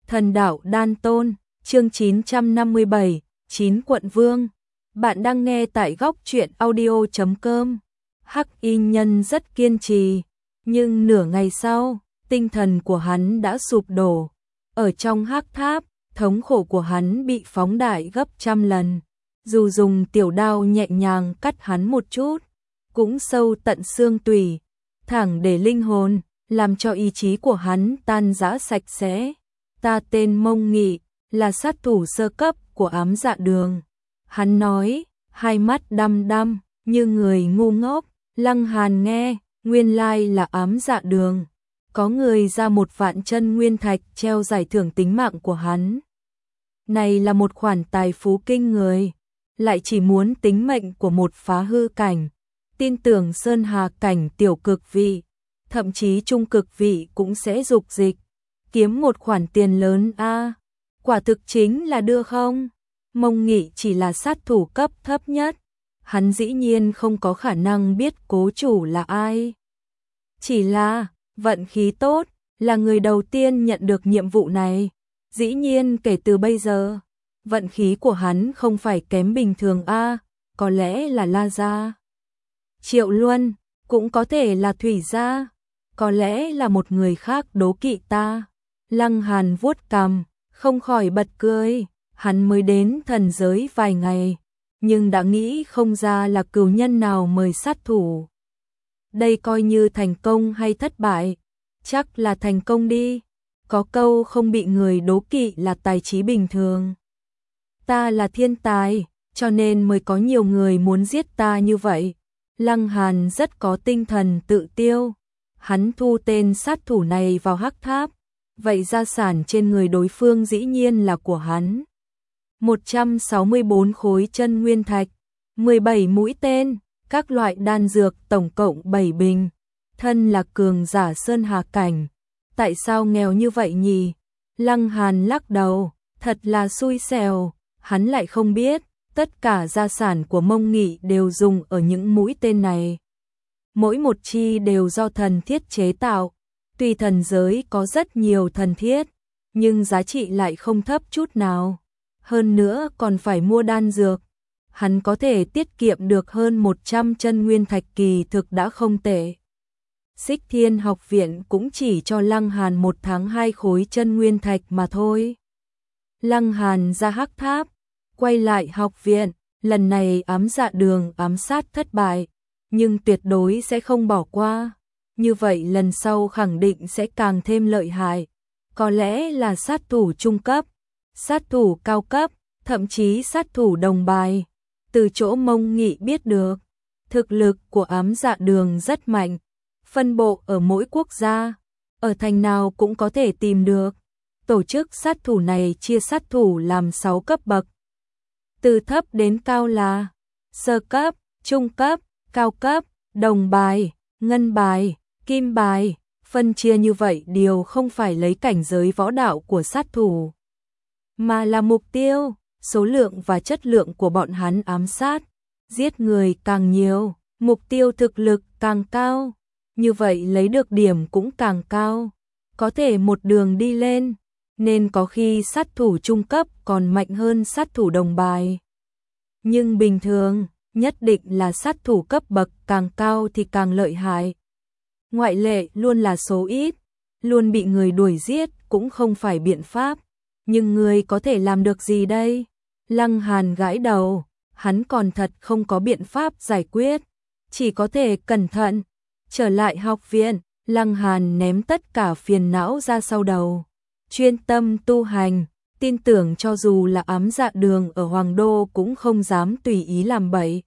Thần đạo Đan Tôn, chương 957, 9 quận vương. Bạn đang nghe tại góc truyện audio.com. Hắc Y Nhân rất kiên trì, nhưng nửa ngày sau, tinh thần của hắn đã sụp đổ. Ở trong hắc tháp, thống khổ của hắn bị phóng đại gấp trăm lần. Dù dùng tiểu đao nhẹ nhàng cắt hắn một chút, cũng sâu tận xương tủy, thẳng để linh hồn, làm cho ý chí của hắn tan rã sạch sẽ. Ta tên Mông Nghị, là sát thủ sơ cấp của Ám Dạ Đường. Hắn nói, hai mắt đăm đăm, như người ngu ngốc. Lăng Hàn nghe, nguyên lai là Ám Dạ Đường. Có người ra 1.000.000 chân nguyên thạch treo giải thưởng tính mạng của hắn. Này là một khoản tài phú kinh người, lại chỉ muốn tính mệnh của một phá hư cảnh. Tin tưởng Sơn Hà cảnh tiểu cực vị, thậm chí trung cực vị cũng sẽ dục dịch. Kiếm một khoản tiền lớn a, quả thực chính là đưa không? Mông Nghị chỉ là sát thủ cấp thấp nhất, hắn dĩ nhiên không có khả năng biết cố chủ là ai. Chỉ là, vận khí tốt, là người đầu tiên nhận được nhiệm vụ này. Dĩ nhiên kể từ bây giờ, vận khí của hắn không phải kém bình thường a, có lẽ là La Gia, Triệu Luân, cũng có thể là Thủy Gia, có lẽ là một người khác đố kỵ ta. Lăng Hàn vuốt cằm, không khỏi bật cười, hắn mới đến thần giới vài ngày, nhưng đã nghĩ không ra là cửu nhân nào mời sát thủ. Đây coi như thành công hay thất bại? Chắc là thành công đi, có câu không bị người đố kỵ là tài trí bình thường. Ta là thiên tài, cho nên mới có nhiều người muốn giết ta như vậy. Lăng Hàn rất có tinh thần tự tiêu, hắn thu tên sát thủ này vào hắc tháp. Vậy gia sản trên người đối phương dĩ nhiên là của hắn. 164 khối chân nguyên thạch, 17 mũi tên, các loại đan dược tổng cộng 7 bình. Thân là cường giả Sơn Hà cảnh, tại sao nghèo như vậy nhỉ? Lăng Hàn lắc đầu, thật là xui xẻo, hắn lại không biết, tất cả gia sản của Mông Nghị đều dùng ở những mũi tên này. Mỗi một chi đều do thần thiết chế tạo. Tuy thần giới có rất nhiều thần thiết, nhưng giá trị lại không thấp chút nào. Hơn nữa còn phải mua đan dược. Hắn có thể tiết kiệm được hơn 100 chân nguyên thạch kỳ thực đã không tệ. Xích Thiên học viện cũng chỉ cho Lăng Hàn 1 tháng 2 khối chân nguyên thạch mà thôi. Lăng Hàn ra hắc tháp, quay lại học viện, lần này Ám Dạ Đường ám sát thất bại, nhưng tuyệt đối sẽ không bỏ qua. Như vậy lần sau khẳng định sẽ càng thêm lợi hại. Có lẽ là sát thủ trung cấp, sát thủ cao cấp, thậm chí sát thủ đồng bài. Từ chỗ Mông Nghị biết được, thực lực của Ám Dạ Đường rất mạnh, phân bộ ở mỗi quốc gia, ở thành nào cũng có thể tìm được. Tổ chức sát thủ này chia sát thủ làm 6 cấp bậc. Từ thấp đến cao là sơ cấp, trung cấp, cao cấp, đồng bài, ngân bài, kim bài. Phân chia như vậy điều không phải lấy cảnh giới võ đạo của sát thủ, mà là mục tiêu, số lượng và chất lượng của bọn hắn ám sát. Giết người càng nhiều, mục tiêu thực lực càng cao, như vậy lấy được điểm cũng càng cao, có thể một đường đi lên, nên có khi sát thủ trung cấp còn mạnh hơn sát thủ đồng bài. Nhưng bình thường, nhất định là sát thủ cấp bậc càng cao thì càng lợi hại. Ngoại lệ luôn là số ít, luôn bị người đuổi giết cũng không phải biện pháp. Nhưng người có thể làm được gì đây? Lăng Hàn gãi đầu, hắn còn thật không có biện pháp giải quyết, chỉ có thể cẩn thận. Trở lại học viện, Lăng Hàn ném tất cả phiền não ra sau đầu, chuyên tâm tu hành, tin tưởng cho dù là Ám Dạ Đường ở Hoàng Đô cũng không dám tùy ý làm bậy.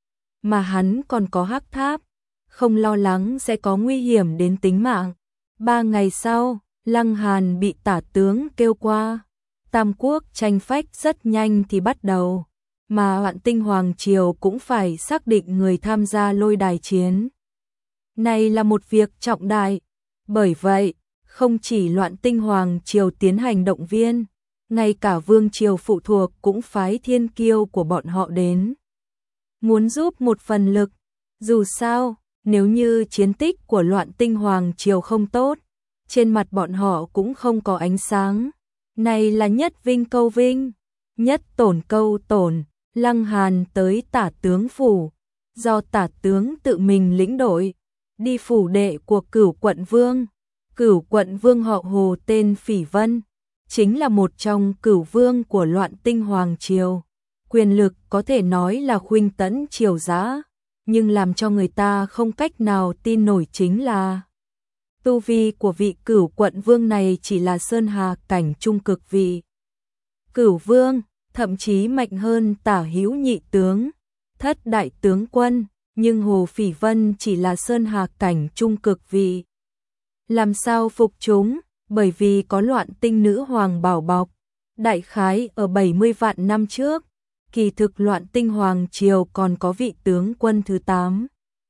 Mà hắn còn có hắc tháp, không lo lắng sẽ có nguy hiểm đến tính mạng. 3 ngày sau, Lăng Hàn bị tả tướng kêu qua. Tam quốc tranh phách rất nhanh thì bắt đầu, mà Hoạn Tinh Hoàng Triều cũng phải xác định người tham gia lôi đài chiến. Này là một việc trọng đại, bởi vậy, không chỉ Loạn Tinh Hoàng Triều tiến hành động viên, ngay cả Vương Triều phụ thuộc cũng phái thiên kiêu của bọn họ đến. Muốn giúp một phần lực, dù sao, nếu như chiến tích của Loạn Tinh Hoàng Triều không tốt, trên mặt bọn họ cũng không có ánh sáng, Này là nhất vinh câu vinh, nhất tổn câu tổn. Lăng Hàn tới Tả tướng phủ, do Tả tướng tự mình lĩnh đội, đi phủ đệ của Cửu quận vương. Cửu quận vương họ Hồ tên Phỉ Vân, chính là một trong cửu vương của Loạn Tinh Hoàng triều. Quyền lực có thể nói là khuynh tẫn triều dã, nhưng làm cho người ta không cách nào tin nổi chính là tu vi của vị Cửu quận vương này chỉ là sơn hà cảnh trung cực vị. Cửu vương, thậm chí mạnh hơn Tả Hữu nhị tướng, Thất đại tướng quân, nhưng Hồ Phỉ Vân chỉ là sơn hà cảnh trung cực vị. Làm sao phục chúng? Bởi vì có Loạn Tinh nữ hoàng bảo bọc. Đại khái ở 70 vạn năm trước, kỳ thực Loạn Tinh Hoàng triều còn có vị tướng quân thứ 8.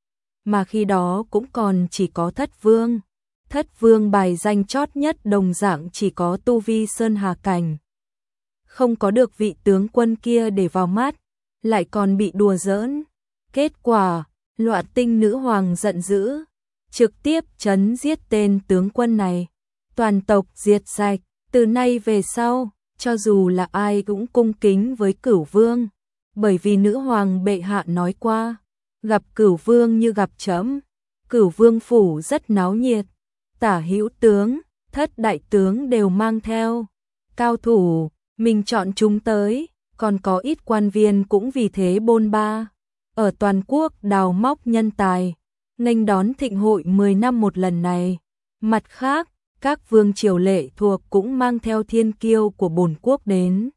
Mà khi đó cũng còn chỉ có Thất vương. Thất vương bài danh chót nhất đồng dạng chỉ có tu vi sơn hà cảnh. Không có được vị tướng quân kia để vào mắt, lại còn bị đùa giỡn. Kết quả, Loạn Tinh nữ hoàng giận dữ, trực tiếp trấn giết tên tướng quân này. Toàn tộc diệt sạch, từ nay về sau, cho dù là ai cũng cung kính với Cửu vương, bởi vì nữ hoàng bệ hạ nói qua, gặp Cửu vương như gặp trẫm. Cửu vương phủ rất náo nhiệt, Tả Hữu tướng, Thất đại tướng đều mang theo cao thủ, mình chọn chúng tới, còn có ít quan viên cũng vì thế bôn ba ở toàn quốc đào móc nhân tài, nghênh đón thịnh hội 10 năm một lần này. Mặt khác, các vương triều lệ thuộc cũng mang theo thiên kiêu của bổn quốc đến.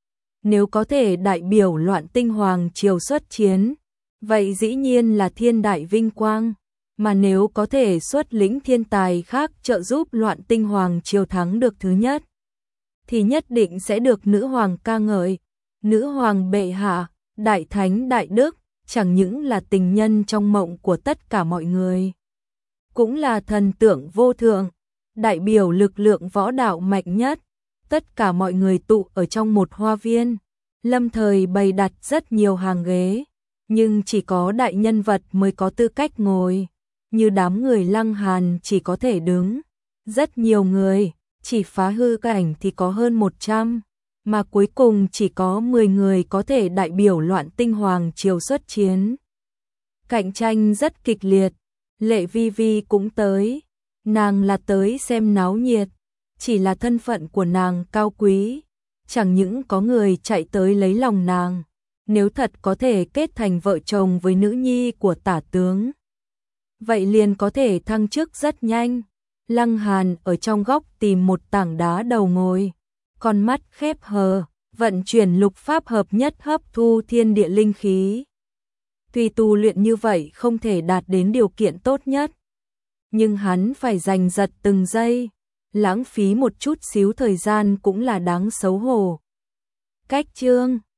Nếu có thể đại biểu Loạn Tinh Hoàng triều xuất chiến, vậy dĩ nhiên là thiên đại vinh quang, mà nếu có thể xuất lĩnh thiên tài khác trợ giúp Loạn Tinh Hoàng triều thắng được thứ nhất, thì nhất định sẽ được nữ hoàng ca ngợi. Nữ hoàng bệ hạ, đại thánh đại đức, chẳng những là tình nhân trong mộng của tất cả mọi người, cũng là thần tượng vô thượng, đại biểu lực lượng võ đạo mạnh nhất. Tất cả mọi người tụ ở trong một hoa viên, lâm thời bày đặt rất nhiều hàng ghế, nhưng chỉ có đại nhân vật mới có tư cách ngồi, như đám người Lăng Hàn chỉ có thể đứng. Rất nhiều người, chỉ phá hư cảnh thì có hơn 100, mà cuối cùng chỉ có 10 người có thể đại biểu Loạn Tinh Hoàng triều xuất chiến. Cạnh tranh rất kịch liệt, Lệ Vi Vi cũng tới, nàng là tới xem náo nhiệt, chỉ là thân phận của nàng cao quý, chẳng những có người chạy tới lấy lòng nàng, nếu thật có thể kết thành vợ chồng với nữ nhi của Tả tướng, vậy liền có thể thăng chức rất nhanh. Lăng Hàn ở trong góc tìm một tảng đá đầu ngồi, con mắt khép hờ, vận chuyển lục pháp hợp nhất hấp thu thiên địa linh khí. Tuy tu luyện như vậy không thể đạt đến điều kiện tốt nhất, nhưng hắn phải giành giật từng giây, lãng phí một chút xíu thời gian cũng là đáng xấu hổ. Cách chương